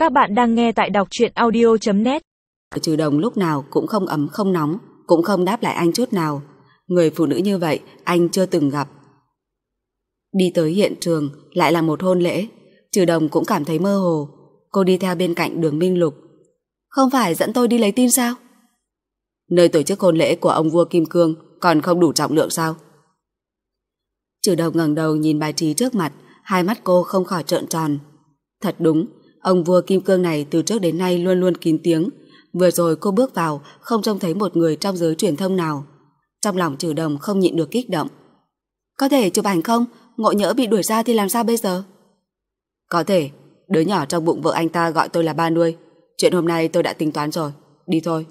Các bạn đang nghe tại đọc truyện audio.net. Trừ Đồng lúc nào cũng không ấm không nóng, cũng không đáp lại anh chút nào. Người phụ nữ như vậy anh chưa từng gặp. Đi tới hiện trường lại là một hôn lễ. Trừ Đồng cũng cảm thấy mơ hồ. Cô đi theo bên cạnh Đường Minh Lục. Không phải dẫn tôi đi lấy tin sao? Nơi tổ chức hôn lễ của ông vua Kim Cương còn không đủ trọng lượng sao? Trừ Đồng ngẩng đầu nhìn bài trí trước mặt, hai mắt cô không khỏi trợn tròn. Thật đúng, ông vua Kim Cương này từ trước đến nay luôn luôn kín tiếng. Vừa rồi cô bước vào không trông thấy một người trong giới truyền thông nào. Trong lòng Trừ Đồng không nhịn được kích động. Có thể chụp ảnh không? Ngộ nhỡ bị đuổi ra thì làm sao bây giờ? Có thể, đứa nhỏ trong bụng vợ anh ta gọi tôi là ba nuôi. Chuyện hôm nay tôi đã tính toán rồi, đi thôi.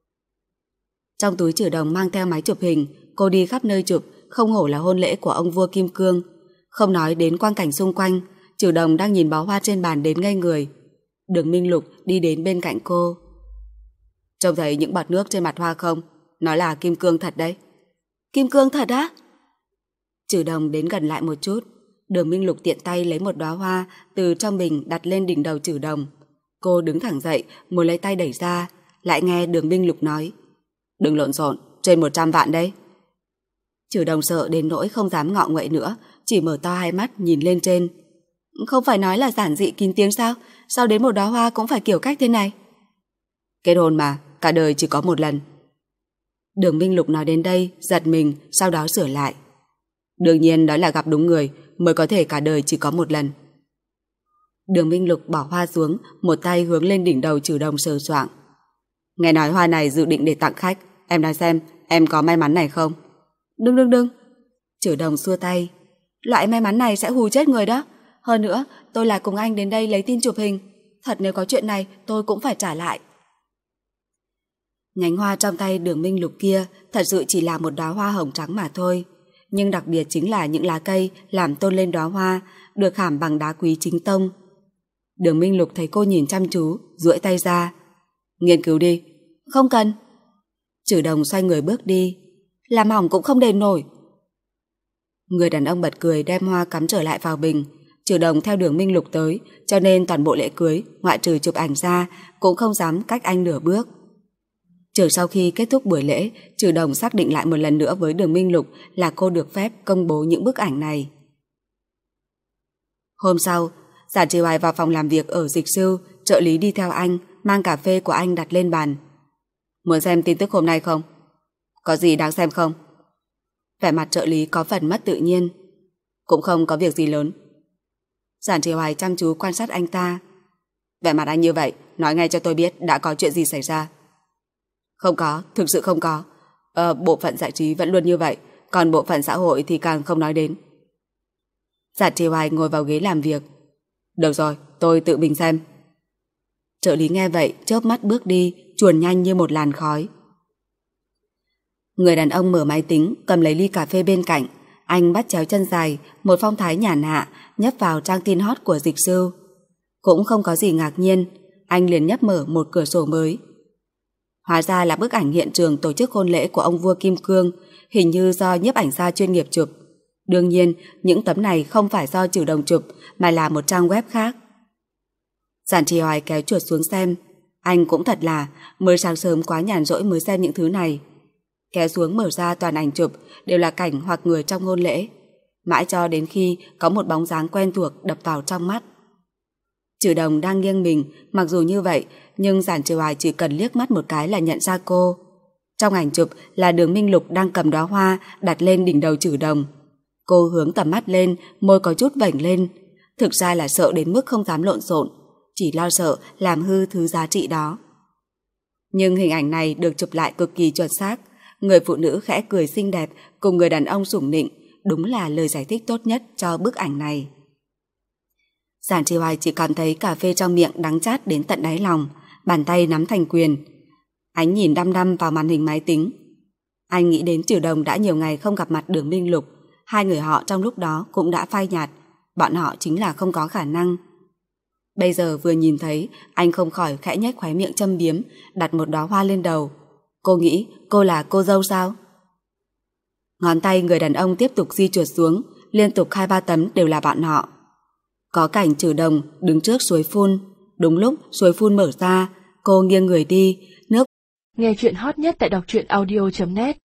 Trong túi Trừ Đồng mang theo máy chụp hình, cô đi khắp nơi chụp, không hổ là hôn lễ của ông vua Kim Cương. Không nói đến quang cảnh xung quanh, Trừ Đồng đang nhìn bó hoa trên bàn đến ngây người. Đường Minh Lục đi đến bên cạnh cô. Trông thấy những bọt nước trên mặt hoa không? Nó là kim cương thật đấy. Kim cương thật á? Trừ Đồng đến gần lại một chút. Đường Minh Lục tiện tay lấy một đóa hoa từ trong bình đặt lên đỉnh đầu Trừ Đồng. Cô đứng thẳng dậy, muốn lấy tay đẩy ra, lại nghe Đường Minh Lục nói: đừng lộn xộn, trên 100 vạn đấy. Trừ Đồng sợ đến nỗi không dám ngọ nguậy nữa, chỉ mở to hai mắt nhìn lên trên. Không phải nói là giản dị kín tiếng sao? Sao đến một đóa hoa cũng phải kiểu cách thế này? Kết hôn mà, cả đời chỉ có một lần. Đường Minh Lục nói đến đây, giật mình, sau đó sửa lại. Đương nhiên đó là gặp đúng người mới có thể cả đời chỉ có một lần. Đường Minh Lục bỏ hoa xuống, một tay hướng lên đỉnh đầu Trừ Đồng sờ soạng. Nghe nói hoa này dự định để tặng khách, em nói xem, em có may mắn này không? Đừng. Trừ Đồng xua tay. Loại may mắn này sẽ hù chết người đó. Hơn nữa, tôi là cùng anh đến đây lấy tin chụp hình. Thật nếu có chuyện này, tôi cũng phải trả lại. Nhánh hoa trong tay Đường Minh Lục kia thật sự chỉ là một đóa hoa hồng trắng mà thôi. Nhưng đặc biệt chính là những lá cây làm tôn lên đóa hoa, được khảm bằng đá quý chính tông. Đường Minh Lục thấy cô nhìn chăm chú, duỗi tay ra. Nghiên cứu đi. Không cần. Trừ Đồng xoay người bước đi. Làm hỏng cũng không đền nổi. Người đàn ông bật cười đem hoa cắm trở lại vào bình. Trừ Đồng theo Đường Minh Lục tới, cho nên toàn bộ lễ cưới, ngoại trừ chụp ảnh ra, cũng không dám cách anh nửa bước. Chờ sau khi kết thúc buổi lễ, Trừ Đồng xác định lại một lần nữa với Đường Minh Lục là cô được phép công bố những bức ảnh này. Hôm sau, Giản Trì Hoài vào phòng làm việc ở Dịch Sư, trợ lý đi theo anh, mang cà phê của anh đặt lên bàn. Muốn xem tin tức hôm nay không? Có gì đáng xem không? Vẻ mặt trợ lý có phần mất tự nhiên. Cũng không có việc gì lớn. Giản Trì Hoài chăm chú quan sát anh ta. Vẻ mặt anh như vậy, nói ngay cho tôi biết đã có chuyện gì xảy ra. Không có, thực sự không có. Bộ phận giải trí vẫn luôn như vậy, còn bộ phận xã hội thì càng không nói đến. Giản Trì Hoài ngồi vào ghế làm việc. Được rồi, tôi tự mình xem. Trợ lý nghe vậy, chớp mắt bước đi, chuồn nhanh như một làn khói. Người đàn ông mở máy tính, cầm lấy ly cà phê bên cạnh. Anh bắt chéo chân dài, một phong thái nhàn hạ, nhấp vào trang tin hot của Dịch Sư. Cũng không có gì ngạc nhiên, anh liền nhấp mở một cửa sổ mới. Hóa ra là bức ảnh hiện trường tổ chức hôn lễ của ông vua Kim Cương, hình như do nhiếp ảnh gia chuyên nghiệp chụp. Đương nhiên, những tấm này không phải do Trừ Đồng chụp, mà là một trang web khác. Giản Trì Hoài kéo chuột xuống xem. Anh cũng thật là, mới sáng sớm quá nhàn rỗi mới xem những thứ này. Kéo xuống mở ra toàn ảnh chụp, đều là cảnh hoặc người trong hôn lễ. Mãi cho đến khi có một bóng dáng quen thuộc đập vào trong mắt. Trừ Đồng đang nghiêng mình, mặc dù như vậy, nhưng Giản Trì Hoài chỉ cần liếc mắt một cái là nhận ra cô. Trong ảnh chụp là Đường Minh Lục đang cầm đóa hoa đặt lên đỉnh đầu Trừ Đồng. Cô hướng tầm mắt lên, môi có chút vểnh lên. Thực ra là sợ đến mức không dám lộn xộn, chỉ lo sợ làm hư thứ giá trị đó. Nhưng hình ảnh này được chụp lại cực kỳ chuẩn xác. Người phụ nữ khẽ cười xinh đẹp cùng người đàn ông sủng nịnh, đúng là lời giải thích tốt nhất cho bức ảnh này. Giản Trì Hoài chỉ cảm thấy cà phê trong miệng đắng chát đến tận đáy lòng, bàn tay nắm thành quyền. Ánh nhìn đăm đăm vào màn hình máy tính. Anh nghĩ đến Trừ Đồng đã nhiều ngày không gặp mặt Đường Minh Lục, hai người họ trong lúc đó cũng đã phai nhạt, bọn họ chính là không có khả năng. Bây giờ vừa nhìn thấy, anh không khỏi khẽ nhếch khóe miệng châm biếm, đặt một đóa hoa lên đầu. Cô nghĩ cô là cô dâu sao? Ngón tay người đàn ông tiếp tục di chuột xuống, liên tục 2-3 tấm đều là bọn họ. Có cảnh Trừ Đồng đứng trước suối phun, Đúng lúc suối phun mở ra, cô nghiêng người đi, nước. Nghe chuyện hot nhất tại đọc truyện audio.net